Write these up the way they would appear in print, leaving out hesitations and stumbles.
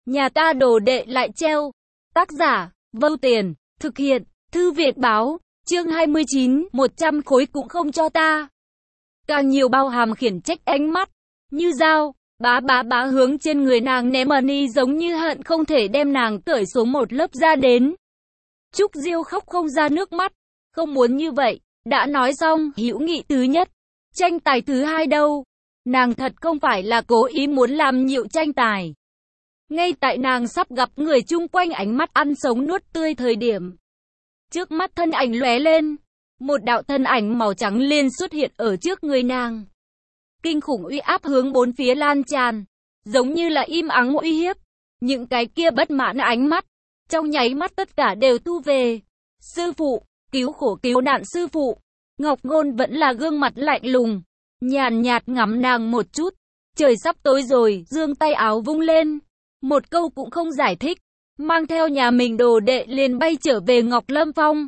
Nhà ta đồ đệ lại treo. Tác giả, Vâu Tiền, thực hiện, Thư viện báo, chương 29, 100 khối cũng không cho ta. Càng nhiều bao hàm khiển trách ánh mắt, như dao, bá hướng trên người nàng ném money giống như hận không thể đem nàng cởi xuống một lớp da đến. Trúc Diêu khóc không ra nước mắt, không muốn như vậy, đã nói xong, hữu nghị thứ nhất, tranh tài thứ hai đâu. Nàng thật không phải là cố ý muốn làm nhịu tranh tài. Ngay tại nàng sắp gặp người chung quanh ánh mắt ăn sống nuốt tươi thời điểm. Trước mắt thân ảnh lóe lên, một đạo thân ảnh màu trắng liền xuất hiện ở trước người nàng. Kinh khủng uy áp hướng bốn phía lan tràn, giống như là im ắng uy hiếp. Những cái kia bất mãn ánh mắt, trong nháy mắt tất cả đều thu về. Sư phụ, cứu khổ cứu nạn sư phụ. Ngọc Ngôn vẫn là gương mặt lạnh lùng, nhàn nhạt ngắm nàng một chút. Trời sắp tối rồi, giương tay áo vung lên, một câu cũng không giải thích, mang theo nhà mình đồ đệ liền bay trở về Ngọc Lâm Phong.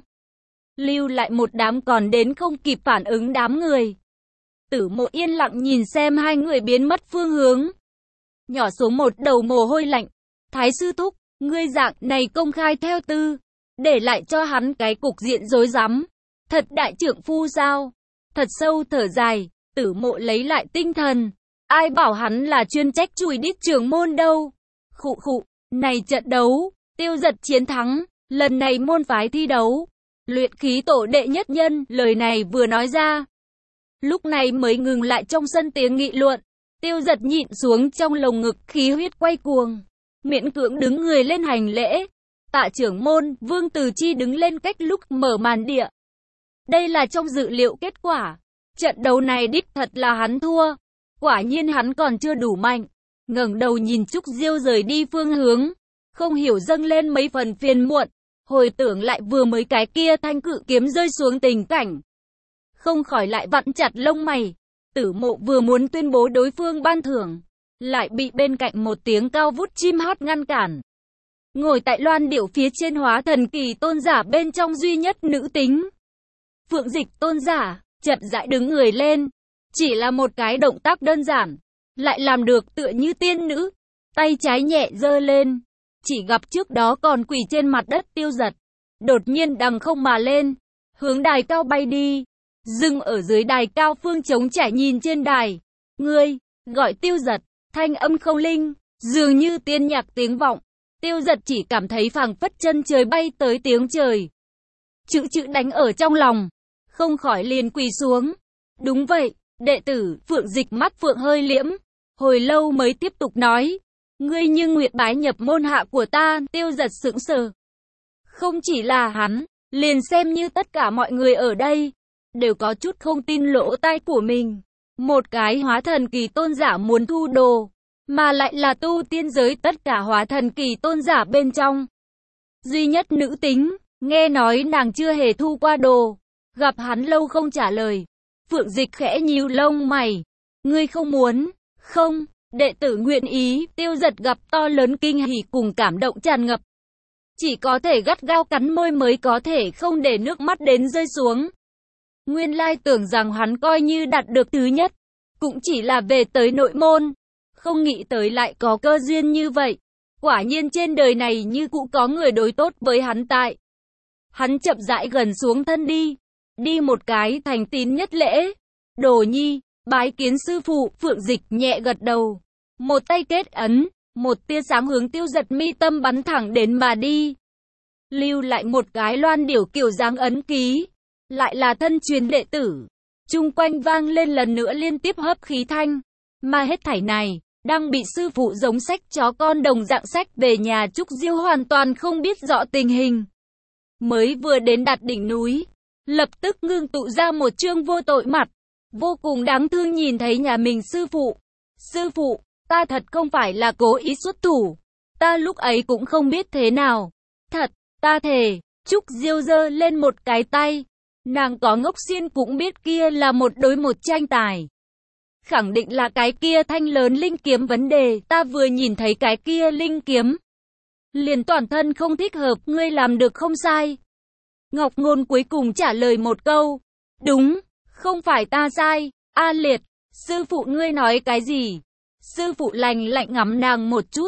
Lưu lại một đám còn đến không kịp phản ứng đám người. Tử Mộ yên lặng nhìn xem hai người biến mất phương hướng. Nhỏ xuống một đầu mồ hôi lạnh. Thái sư thúc, ngươi dạng này công khai theo tư, để lại cho hắn cái cục diện rối rắm. Thật đại trượng phu sao? Thật sâu thở dài, Tử Mộ lấy lại tinh thần. Ai bảo hắn là chuyên trách chùi đít trưởng môn đâu? Khụ, này trận đấu, Tiêu Giật chiến thắng, lần này môn phái thi đấu, luyện khí tổ đệ nhất nhân, lời này vừa nói ra. Lúc này mới ngừng lại trong sân tiếng nghị luận, Tiêu Giật nhịn xuống trong lồng ngực khí huyết quay cuồng, miễn cưỡng đứng người lên hành lễ. Tạ trưởng môn, Vương Từ Chi đứng lên cách lúc mở màn địa. Đây là trong dự liệu kết quả, trận đấu này đích thật là hắn thua, quả nhiên hắn còn chưa đủ mạnh. Ngẩng đầu nhìn Trúc Diêu rời đi phương hướng, không hiểu dâng lên mấy phần phiền muộn, hồi tưởng lại vừa mới cái kia thanh cự kiếm rơi xuống tình cảnh. Không khỏi lại vặn chặt lông mày, Tử Mộ vừa muốn tuyên bố đối phương ban thưởng, lại bị bên cạnh một tiếng cao vút chim hót ngăn cản. Ngồi tại loan điểu phía trên hóa thần kỳ tôn giả bên trong duy nhất nữ tính. Phượng Dịch tôn giả, chậm rãi đứng người lên, chỉ là một cái động tác đơn giản, lại làm được tựa như tiên nữ, tay trái nhẹ giơ lên, chỉ gặp trước đó còn quỳ trên mặt đất Tiêu Giật, đột nhiên đằng không mà lên, hướng đài cao bay đi, dừng ở dưới đài cao phương trống trải nhìn trên đài. Ngươi, gọi Tiêu Giật, thanh âm không linh, dường như tiên nhạc tiếng vọng, Tiêu Giật chỉ cảm thấy phảng phất chân trời bay tới tiếng trời. Chữ đánh ở trong lòng, không khỏi liền quỳ xuống. Đúng vậy, đệ tử, Phượng Dịch mắt phượng hơi liễm, hồi lâu mới tiếp tục nói, ngươi như nguyệt bái nhập môn hạ của ta. Tiêu Giật sững sờ. Không chỉ là hắn, liền xem như tất cả mọi người ở đây, đều có chút không tin lỗ tai của mình. Một cái hóa thần kỳ tôn giả muốn thu đồ, mà lại là tu tiên giới tất cả hóa thần kỳ tôn giả bên trong. Duy nhất nữ tính, nghe nói nàng chưa hề thu qua đồ, gặp hắn lâu không trả lời. Phượng Dịch khẽ nhíu lông mày, ngươi không muốn, không, đệ tử nguyện ý. Tiêu Giật gặp to lớn kinh hỉ cùng cảm động tràn ngập. Chỉ có thể gắt gao cắn môi mới có thể không để nước mắt đến rơi xuống. Nguyên lai tưởng rằng hắn coi như đạt được thứ nhất, cũng chỉ là về tới nội môn. Không nghĩ tới lại có cơ duyên như vậy. Quả nhiên trên đời này như cũ có người đối tốt với hắn tại. Hắn chậm rãi gần xuống thân đi. Đi một cái thành tín nhất lễ. Đồ nhi, bái kiến sư phụ. Phượng Dịch nhẹ gật đầu. Một tay kết ấn, một tia sáng hướng Tiêu Giật mi tâm bắn thẳng đến mà đi. Lưu lại một cái loan điểu kiểu dáng ấn ký. Lại là thân truyền đệ tử. Chung quanh vang lên lần nữa liên tiếp hấp khí thanh. Mà hết thảy này, đang bị sư phụ giống sách chó con đồng dạng sách về nhà. Trúc Diêu hoàn toàn không biết rõ tình hình. Mới vừa đến đặt đỉnh núi, lập tức ngưng tụ ra một trương vô tội mặt, vô cùng đáng thương nhìn thấy nhà mình sư phụ. Sư phụ, ta thật không phải là cố ý xuất thủ, ta lúc ấy cũng không biết thế nào. Thật, ta thề. Trúc Diêu giơ lên một cái tay, nàng có ngốc xiên cũng biết kia là một đối một tranh tài. Khẳng định là cái kia thanh lớn linh kiếm vấn đề, ta vừa nhìn thấy cái kia linh kiếm, liền toàn thân không thích hợp, ngươi làm được không sai. Ngọc Ngôn cuối cùng trả lời một câu, đúng, không phải ta sai. A Liệt, sư phụ ngươi nói cái gì? Sư phụ lạnh lạnh ngắm nàng một chút,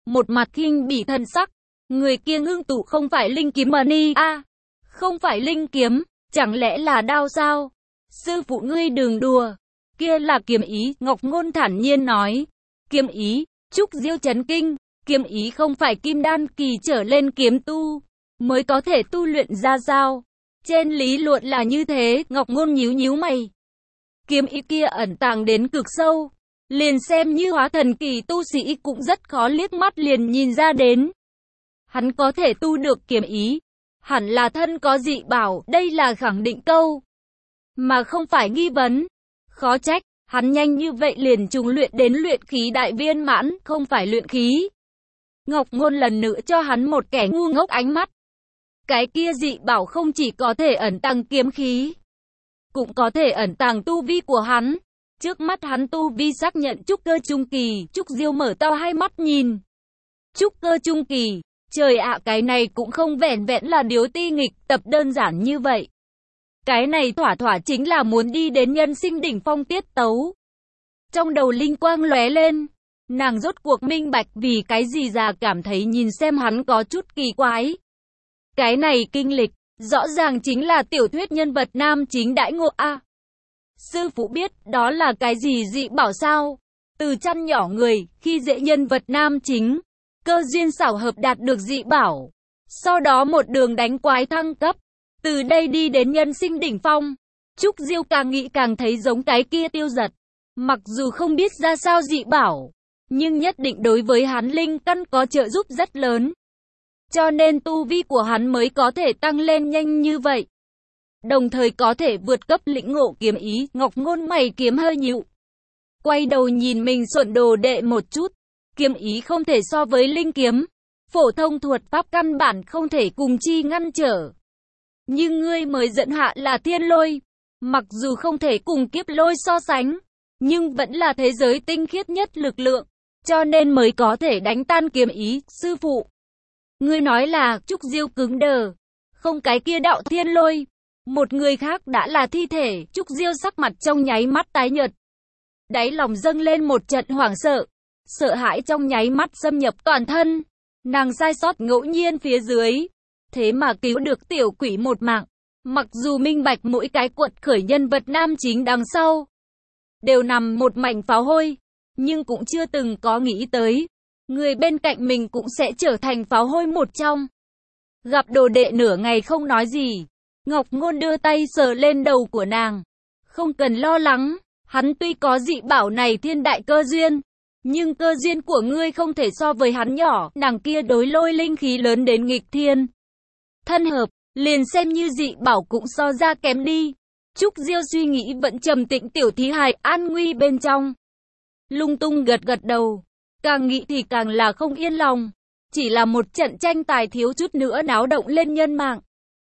một mặt khinh bỉ thần sắc. Người kia ngưng tụ không phải linh kiếm mani không phải linh kiếm, chẳng lẽ là đao sao? Sư phụ ngươi đừng đùa, kia là kiếm ý, Ngọc Ngôn thản nhiên nói. Kiếm ý, Trúc Diêu chấn kinh, kiếm ý không phải kim đan kỳ trở lên kiếm tu mới có thể tu luyện ra sao? Trên lý luận là như thế, Ngọc Ngôn nhíu nhíu mày. Kiếm ý kia ẩn tàng đến cực sâu, liền xem như hóa thần kỳ tu sĩ cũng rất khó liếc mắt liền nhìn ra đến. Hắn có thể tu được kiếm ý, hẳn là thân có dị bảo, đây là khẳng định câu, mà không phải nghi vấn. Khó trách, hắn nhanh như vậy liền trùng luyện đến luyện khí đại viên mãn, không phải luyện khí. Ngọc Ngôn lần nữa cho hắn một kẻ ngu ngốc ánh mắt. Cái kia dị bảo không chỉ có thể ẩn tàng kiếm khí, cũng có thể ẩn tàng tu vi của hắn. Trước mắt hắn tu vi xác nhận trúc cơ trung kỳ, Trúc Diêu mở to hai mắt nhìn. Trúc cơ trung kỳ, trời ạ, cái này cũng không vẻn vẹn là điếu ti nghịch tập đơn giản như vậy. Cái này thỏa thỏa chính là muốn đi đến nhân sinh đỉnh phong tiết tấu. Trong đầu linh quang lóe lên, nàng rốt cuộc minh bạch vì cái gì già cảm thấy nhìn xem hắn có chút kỳ quái. Cái này kinh lịch, rõ ràng chính là tiểu thuyết nhân vật nam chính đãi ngộ Sư phụ biết đó là cái gì dị bảo sao? Từ chăn nhỏ người, khi dễ nhân vật nam chính, cơ duyên xảo hợp đạt được dị bảo. Sau đó một đường đánh quái thăng cấp, từ đây đi đến nhân sinh đỉnh phong. Trúc Diêu càng nghĩ càng thấy giống cái kia Tiêu Giật. Mặc dù không biết ra sao dị bảo, nhưng nhất định đối với hắn linh căn có trợ giúp rất lớn. Cho nên tu vi của hắn mới có thể tăng lên nhanh như vậy. Đồng thời có thể vượt cấp lĩnh ngộ kiếm ý, Ngọc Ngôn mày kiếm hơi nhíu. Quay đầu nhìn mình Xuẩn đồ đệ một chút. Kiếm ý không thể so với linh kiếm. Phổ thông thuật pháp căn bản không thể cùng chi ngăn trở. Nhưng ngươi mới dẫn hạ là thiên lôi. Mặc dù không thể cùng kiếp lôi so sánh, nhưng vẫn là thế giới tinh khiết nhất lực lượng. Cho nên mới có thể đánh tan kiếm ý, sư phụ. Ngươi nói là, Trúc Diêu cứng đờ. Không, cái kia đạo thiên lôi. Một người khác đã là thi thể, Trúc Diêu sắc mặt trong nháy mắt tái nhợt. Đáy lòng dâng lên một trận hoảng sợ. Sợ hãi trong nháy mắt xâm nhập toàn thân. Nàng sai sót ngẫu nhiên phía dưới. Thế mà cứu được tiểu quỷ một mạng. Mặc dù minh bạch mỗi cái quật khởi nhân vật nam chính đằng sau đều nằm một mảnh pháo hôi, nhưng cũng chưa từng có nghĩ tới người bên cạnh mình cũng sẽ trở thành pháo hôi một trong. Gặp đồ đệ nửa ngày không nói gì, Ngọc Ngôn đưa tay sờ lên đầu của nàng. Không cần lo lắng, hắn tuy có dị bảo này thiên đại cơ duyên, nhưng cơ duyên của ngươi không thể so với hắn nhỏ. Nàng kia đối lôi linh khí lớn đến nghịch thiên thân hợp, liền xem như dị bảo cũng so ra kém đi. Trúc Diêu suy nghĩ vẫn trầm tĩnh, tiểu thí hài an nguy bên trong. Lung tung gật gật đầu, càng nghĩ thì càng là không yên lòng. Chỉ là một trận tranh tài thiếu chút nữa náo động lên nhân mạng.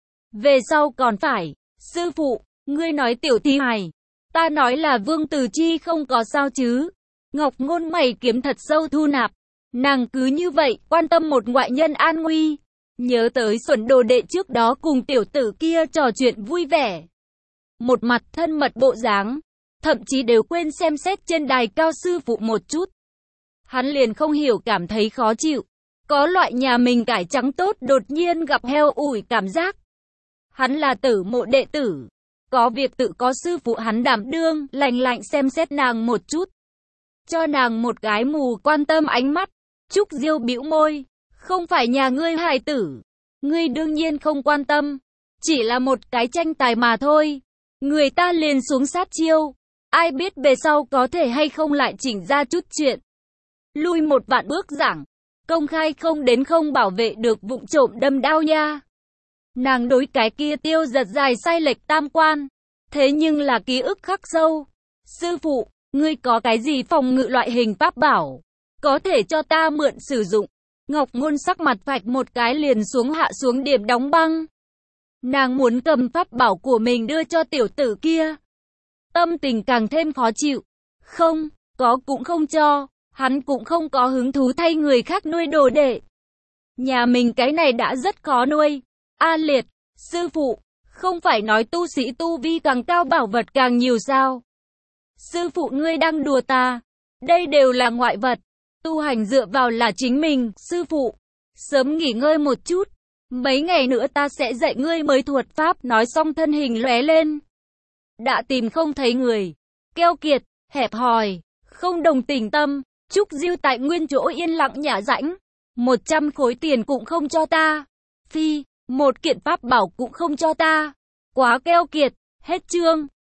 Về sau còn phải, sư phụ, ngươi nói tiểu thí hài, ta nói là Vương Tử Chi không có sao chứ? Ngọc Ngôn mày kiếm thật sâu thu nạp. Nàng cứ như vậy, quan tâm một ngoại nhân an nguy. Nhớ tới Xuẩn đồ đệ trước đó cùng tiểu tử kia trò chuyện vui vẻ. Một mặt thân mật bộ dáng, thậm chí đều quên xem xét trên đài cao sư phụ một chút. Hắn liền không hiểu cảm thấy khó chịu. Có loại nhà mình cải trắng tốt đột nhiên gặp heo ủi cảm giác. Hắn là tử mộ đệ tử. Có việc tự có sư phụ hắn đảm đương, lạnh lạnh xem xét nàng một chút. Cho nàng một cái mù quan tâm ánh mắt. Trúc Diêu bĩu môi. Không phải nhà ngươi hài tử. Ngươi đương nhiên không quan tâm. Chỉ là một cái tranh tài mà thôi. Người ta liền xuống sát chiêu. Ai biết về sau có thể hay không lại chỉnh ra chút chuyện. Lui một vạn bước giảng. Công khai không đến không bảo vệ được vụng trộm đâm đao nha. Nàng đối cái kia Tiêu Giật dài sai lệch tam quan. Thế nhưng là ký ức khắc sâu. Sư phụ, ngươi có cái gì phòng ngự loại hình pháp bảo? Có thể cho ta mượn sử dụng. Ngọc Ngôn sắc mặt vạch một cái liền hạ xuống điểm đóng băng. Nàng muốn cầm pháp bảo của mình đưa cho tiểu tử kia. Tâm tình càng thêm khó chịu. Không, có cũng không cho. Hắn cũng không có hứng thú thay người khác nuôi đồ đệ. Nhà mình cái này đã rất khó nuôi. A Liệt, sư phụ, không phải nói tu sĩ tu vi càng cao bảo vật càng nhiều sao? Sư phụ ngươi đang đùa ta. Đây đều là ngoại vật. Tu hành dựa vào là chính mình, sư phụ. Sớm nghỉ ngơi một chút. Mấy ngày nữa ta sẽ dạy ngươi mới thuật pháp. Nói xong thân hình lóe lên. Đã tìm không thấy người. Keo kiệt, hẹp hòi, không đồng tình tâm. Trúc Diêu tại nguyên chỗ yên lặng nhả rãnh. 100 khối tiền cũng không cho ta. Phi, một kiện pháp bảo cũng không cho ta. Quá keo kiệt, hết chương.